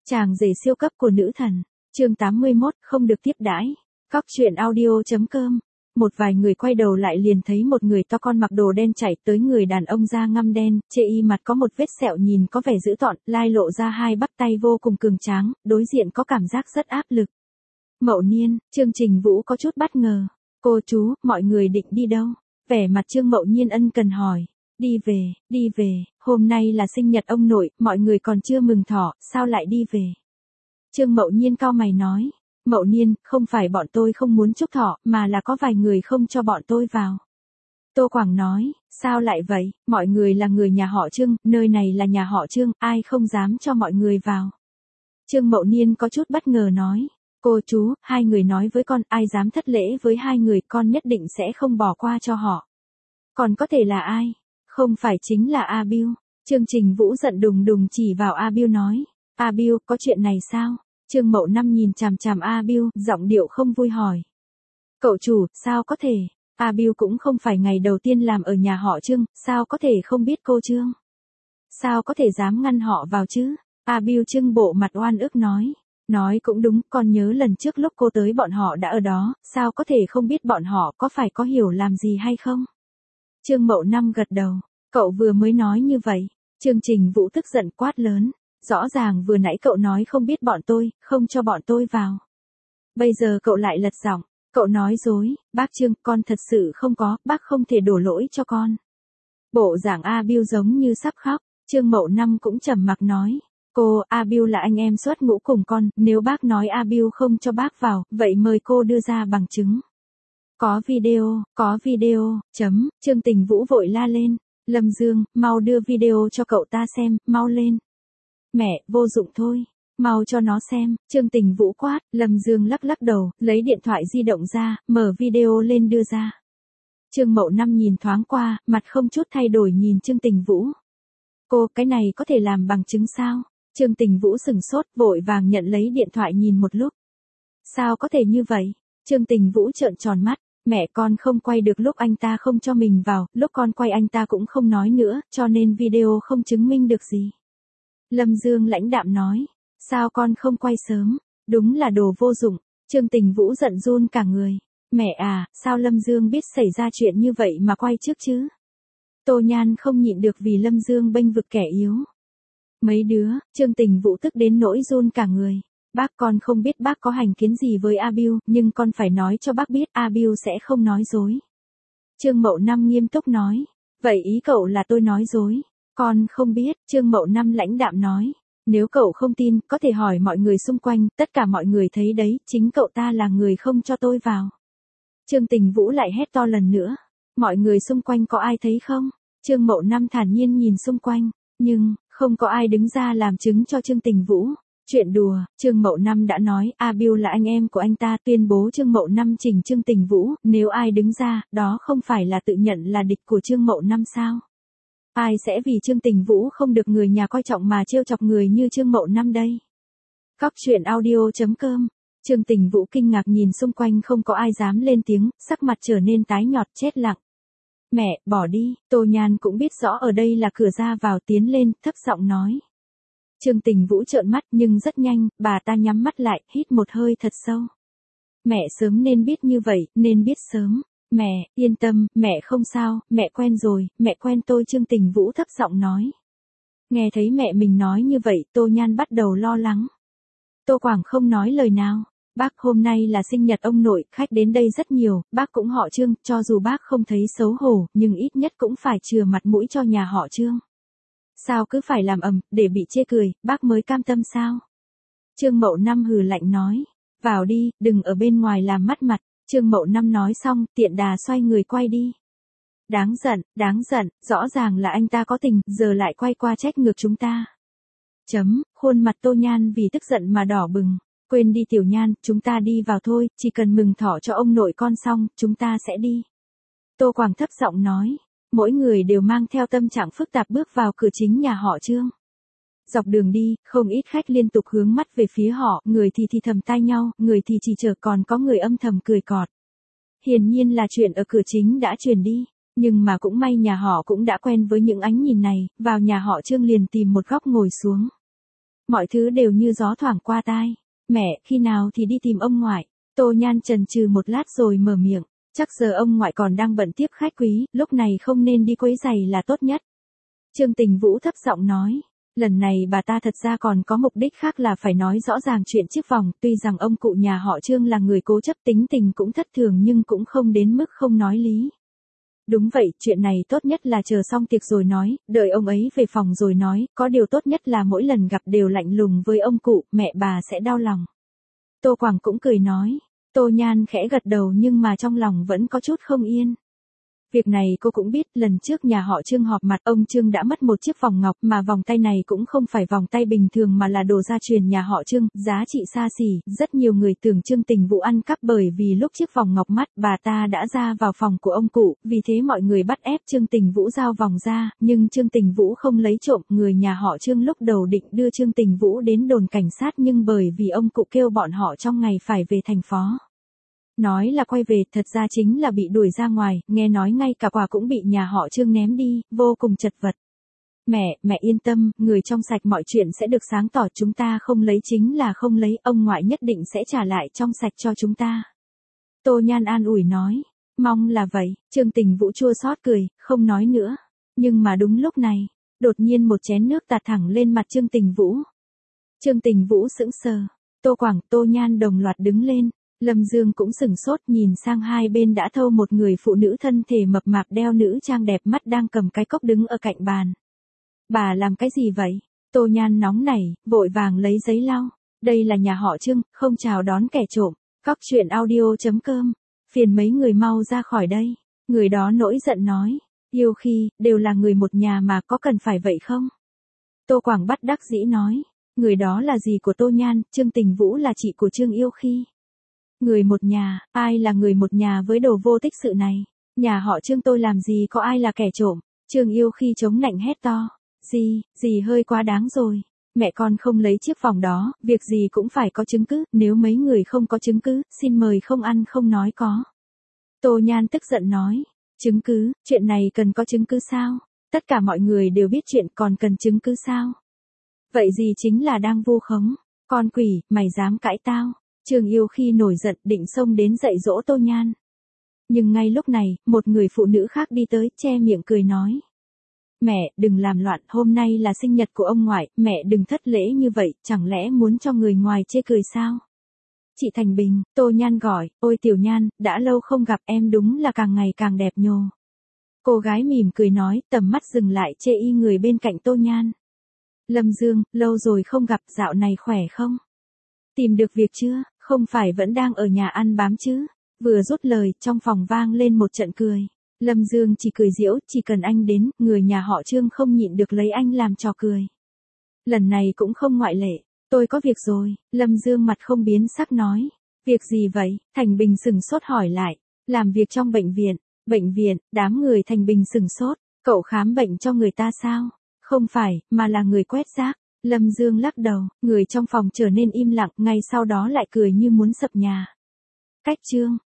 Chàng rể siêu cấp của nữ thần. Chương 81, không được tiếp đãi. Cóc truyện audio.com. Một vài người quay đầu lại liền thấy một người to con mặc đồ đen chạy tới, người đàn ông da ngăm đen, chê y mặt có một vết sẹo nhìn có vẻ dữ tợn, lai lộ ra hai bắp tay vô cùng cường tráng, đối diện có cảm giác rất áp lực. Mậu Nhiên, Trương Trình Vũ có chút bất ngờ. Cô chú, mọi người định đi đâu? Vẻ mặt Trương Mậu Nhiên ân cần hỏi. Đi về, hôm nay là sinh nhật ông nội, mọi người còn chưa mừng thọ, sao lại đi về? Trương Mậu Nhiên cau mày nói. Mậu Nhiên, không phải bọn tôi không muốn chúc thọ, mà là có vài người không cho bọn tôi vào. Tô Quảng nói, sao lại vậy, mọi người là người nhà họ Trương, nơi này là nhà họ Trương, ai không dám cho mọi người vào. Trương Mậu Nhiên có chút bất ngờ nói, cô chú, hai người nói với con, ai dám thất lễ với hai người, con nhất định sẽ không bỏ qua cho họ. Còn có thể là ai? Không phải chính là A Biêu. Trương Trình Vũ giận đùng đùng chỉ vào A Biêu nói, A Biêu, có chuyện này sao? Trương Mậu Năm nhìn chằm chằm A Biêu, giọng điệu không vui hỏi. Cậu chủ, sao có thể? A Biêu cũng không phải ngày đầu tiên làm ở nhà họ Trương, sao có thể không biết cô Trương? Sao có thể dám ngăn họ vào chứ? A Biêu trưng bộ mặt oan ức nói. Nói cũng đúng, con nhớ lần trước lúc cô tới bọn họ đã ở đó, sao có thể không biết bọn họ có phải có hiểu làm gì hay không? Trương Mậu Năm gật đầu, cậu vừa mới nói như vậy. Trương Trình Vũ tức giận quát lớn. Rõ ràng vừa nãy cậu nói không biết bọn tôi, không cho bọn tôi vào. Bây giờ cậu lại lật giọng, cậu nói dối, bác Trương, con thật sự không có, bác không thể đổ lỗi cho con. Bộ dạng A Biêu giống như sắp khóc, Trương Mậu Năm cũng trầm mặc nói, cô, A Biêu là anh em xuất ngũ cùng con, nếu bác nói A Biêu không cho bác vào, vậy mời cô đưa ra bằng chứng. Có video, Trương Tình Vũ vội la lên, Lâm Dương, mau đưa video cho cậu ta xem, mau lên. Mẹ, vô dụng thôi, mau cho nó xem, Trương Tình Vũ quát, Lâm Dương lắc lắc đầu, lấy điện thoại di động ra, mở video lên đưa ra. Trương Mậu Năm nhìn thoáng qua, mặt không chút thay đổi nhìn Trương Tình Vũ. Cô, cái này có thể làm bằng chứng sao? Trương Tình Vũ sừng sốt, vội vàng nhận lấy điện thoại nhìn một lúc. Sao có thể như vậy? Trương Tình Vũ trợn tròn mắt, mẹ con không quay được lúc anh ta không cho mình vào, lúc con quay anh ta cũng không nói nữa, cho nên video không chứng minh được gì. Lâm Dương lãnh đạm nói, sao con không quay sớm, đúng là đồ vô dụng. Trương Tình Vũ giận run cả người, mẹ à, sao Lâm Dương biết xảy ra chuyện như vậy mà quay trước chứ? Tô Nhan không nhịn được vì Lâm Dương bênh vực kẻ yếu. Mấy đứa, Trương Tình Vũ tức đến nỗi run cả người, bác con không biết bác có hành kiến gì với A Biêu, nhưng con phải nói cho bác biết A Biêu sẽ không nói dối. Trương Mậu Năm nghiêm túc nói, vậy ý cậu là tôi nói dối? Con không biết, Trương Mậu Năm lãnh đạm nói. Nếu cậu không tin, có thể hỏi mọi người xung quanh, tất cả mọi người thấy đấy, chính cậu ta là người không cho tôi vào. Trương Tình Vũ lại hét to lần nữa. Mọi người xung quanh có ai thấy không? Trương Mậu Năm thản nhiên nhìn xung quanh, nhưng, không có ai đứng ra làm chứng cho Trương Tình Vũ. Chuyện đùa, Trương Mậu Năm đã nói, A Biêu là anh em của anh ta, tuyên bố Trương Mậu Năm chỉnh Trương Tình Vũ, nếu ai đứng ra, đó không phải là tự nhận là địch của Trương Mậu Năm sao? Ai sẽ vì Trương Tình Vũ không được người nhà coi trọng mà trêu chọc người như Trương Mậu Năm đây? Cóc truyện audio.com. Trương Tình Vũ kinh ngạc nhìn xung quanh không có ai dám lên tiếng, sắc mặt trở nên tái nhợt chết lặng. Mẹ, bỏ đi, Tô Nhan cũng biết rõ ở đây là cửa ra vào, tiến lên, thấp giọng nói. Trương Tình Vũ trợn mắt nhưng rất nhanh, bà ta nhắm mắt lại, hít một hơi thật sâu. Mẹ sớm nên biết như vậy, nên biết sớm. Mẹ, yên tâm, mẹ không sao, mẹ quen rồi, mẹ quen tôi. Trương Tình Vũ thấp giọng nói. Nghe thấy mẹ mình nói như vậy, Tô Nhan bắt đầu lo lắng. Tô Quảng không nói lời nào. Bác, hôm nay là sinh nhật ông nội, khách đến đây rất nhiều, bác cũng họ Trương, cho dù bác không thấy xấu hổ, nhưng ít nhất cũng phải chừa mặt mũi cho nhà họ Trương. Sao cứ phải làm ầm, để bị chê cười, bác mới cam tâm sao? Trương Mậu Năm hừ lạnh nói. Vào đi, đừng ở bên ngoài làm mất mặt. Trương Mậu Năm nói xong, tiện đà xoay người quay đi. Đáng giận, rõ ràng là anh ta có tình, giờ lại quay qua trách ngược chúng ta. Khuôn mặt Tô Nhan vì tức giận mà đỏ bừng. Quên đi Tiểu Nhan, chúng ta đi vào thôi, chỉ cần mừng thọ cho ông nội con xong, chúng ta sẽ đi. Tô Quảng thấp giọng nói. Mỗi người đều mang theo tâm trạng phức tạp bước vào cửa chính nhà họ Trương. Dọc đường đi, không ít khách liên tục hướng mắt về phía họ, người thì thầm tai nhau, người thì chỉ chờ, còn có người âm thầm cười cợt. Hiển nhiên là chuyện ở cửa chính đã truyền đi, nhưng mà cũng may nhà họ cũng đã quen với những ánh nhìn này, vào nhà họ Trương liền tìm một góc ngồi xuống. Mọi thứ đều như gió thoảng qua tai. Mẹ, khi nào thì đi tìm ông ngoại? Tô Nhan chần chừ một lát rồi mở miệng. Chắc giờ ông ngoại còn đang bận tiếp khách quý, lúc này không nên đi quấy rầy là tốt nhất. Trương Tình Vũ thấp giọng nói. Lần này bà ta thật ra còn có mục đích khác là phải nói rõ ràng chuyện chiếc vòng, tuy rằng ông cụ nhà họ Trương là người cố chấp tính tình cũng thất thường nhưng cũng không đến mức không nói lý. Đúng vậy, chuyện này tốt nhất là chờ xong tiệc rồi nói, đợi ông ấy về phòng rồi nói, có điều tốt nhất là mỗi lần gặp đều lạnh lùng với ông cụ, mẹ bà sẽ đau lòng. Tô Quảng cũng cười nói. Tô Nhan khẽ gật đầu nhưng mà trong lòng vẫn có chút không yên. Việc này cô cũng biết, lần trước nhà họ Trương họp mặt, ông Trương đã mất một chiếc vòng ngọc, mà vòng tay này cũng không phải vòng tay bình thường mà là đồ gia truyền nhà họ Trương, giá trị xa xỉ, rất nhiều người tưởng Trương Tình Vũ ăn cắp bởi vì lúc chiếc vòng ngọc mất, bà ta đã ra vào phòng của ông cụ, vì thế mọi người bắt ép Trương Tình Vũ giao vòng ra, nhưng Trương Tình Vũ không lấy trộm, người nhà họ Trương lúc đầu định đưa Trương Tình Vũ đến đồn cảnh sát nhưng bởi vì ông cụ kêu bọn họ trong ngày phải về thành phố. Nói là quay về, thật ra chính là bị đuổi ra ngoài, nghe nói ngay cả quà cũng bị nhà họ Trương ném đi, vô cùng chật vật. Mẹ yên tâm, người trong sạch mọi chuyện sẽ được sáng tỏ, chúng ta không lấy chính là không lấy, ông ngoại nhất định sẽ trả lại trong sạch cho chúng ta. Tô Nhan an ủi nói, mong là vậy, Trương Tình Vũ chua xót cười, không nói nữa. Nhưng mà đúng lúc này, đột nhiên một chén nước tạt thẳng lên mặt Trương Tình Vũ. Trương Tình Vũ sững sờ, Tô Quảng, Tô Nhan đồng loạt đứng lên. Lâm Dương cũng sửng sốt nhìn sang hai bên đã thâu một người phụ nữ thân thể mập mạp đeo nữ trang đẹp mắt đang cầm cái cốc đứng ở cạnh bàn. Bà làm cái gì vậy? Tô Nhan nóng nảy, vội vàng lấy giấy lau. Đây là nhà họ Trương, không chào đón kẻ trộm. Cóc truyện audio.com. Phiền mấy người mau ra khỏi đây. Người đó nổi giận nói. Yêu khi, đều là người một nhà mà có cần phải vậy không? Tô Quảng bắt đắc dĩ nói. Người đó là gì của Tô Nhan, Trương Tình Vũ là chị của Trương Yêu khi. Người một nhà, ai là người một nhà với đồ vô tích sự này? Nhà họ Trương tôi làm gì có ai là kẻ trộm? Trương Yêu khi chống nạnh hét to. Gì hơi quá đáng rồi. Mẹ con không lấy chiếc vòng đó, việc gì cũng phải có chứng cứ, nếu mấy người không có chứng cứ, xin mời không ăn không nói có. Tô Nhan tức giận nói. Chứng cứ, chuyện này cần có chứng cứ sao? Tất cả mọi người đều biết chuyện còn cần chứng cứ sao? Vậy gì chính là đang vu khống? Con quỷ, mày dám cãi tao? Trương Yêu khi nổi giận định xông đến dạy dỗ Tô Nhan. Nhưng ngay lúc này, một người phụ nữ khác đi tới, che miệng cười nói. Mẹ, đừng làm loạn, hôm nay là sinh nhật của ông ngoại, mẹ đừng thất lễ như vậy, chẳng lẽ muốn cho người ngoài chê cười sao? Chị Thành Bình, Tô Nhan gọi, ôi Tiểu Nhan, đã lâu không gặp em đúng là càng ngày càng đẹp nhồ. Cô gái mỉm cười nói, tầm mắt dừng lại chê y người bên cạnh Tô Nhan. Lâm Dương, lâu rồi không gặp, dạo này khỏe không? Tìm được việc chưa? Không phải vẫn đang ở nhà ăn bám chứ? Vừa dứt lời, trong phòng vang lên một trận cười. Lâm Dương chỉ cười giễu, chỉ cần anh đến, người nhà họ Trương không nhịn được lấy anh làm trò cười. Lần này cũng không ngoại lệ. Tôi có việc rồi, Lâm Dương mặt không biến sắc nói. Việc gì vậy? Thành Bình sừng sốt hỏi lại. Làm việc trong bệnh viện. Bệnh viện, đám người Thành Bình sừng sốt. Cậu khám bệnh cho người ta sao? Không phải, mà là người quét rác. Lâm Dương lắc đầu, người trong phòng trở nên im lặng, ngay sau đó lại cười như muốn sập nhà. Cách chương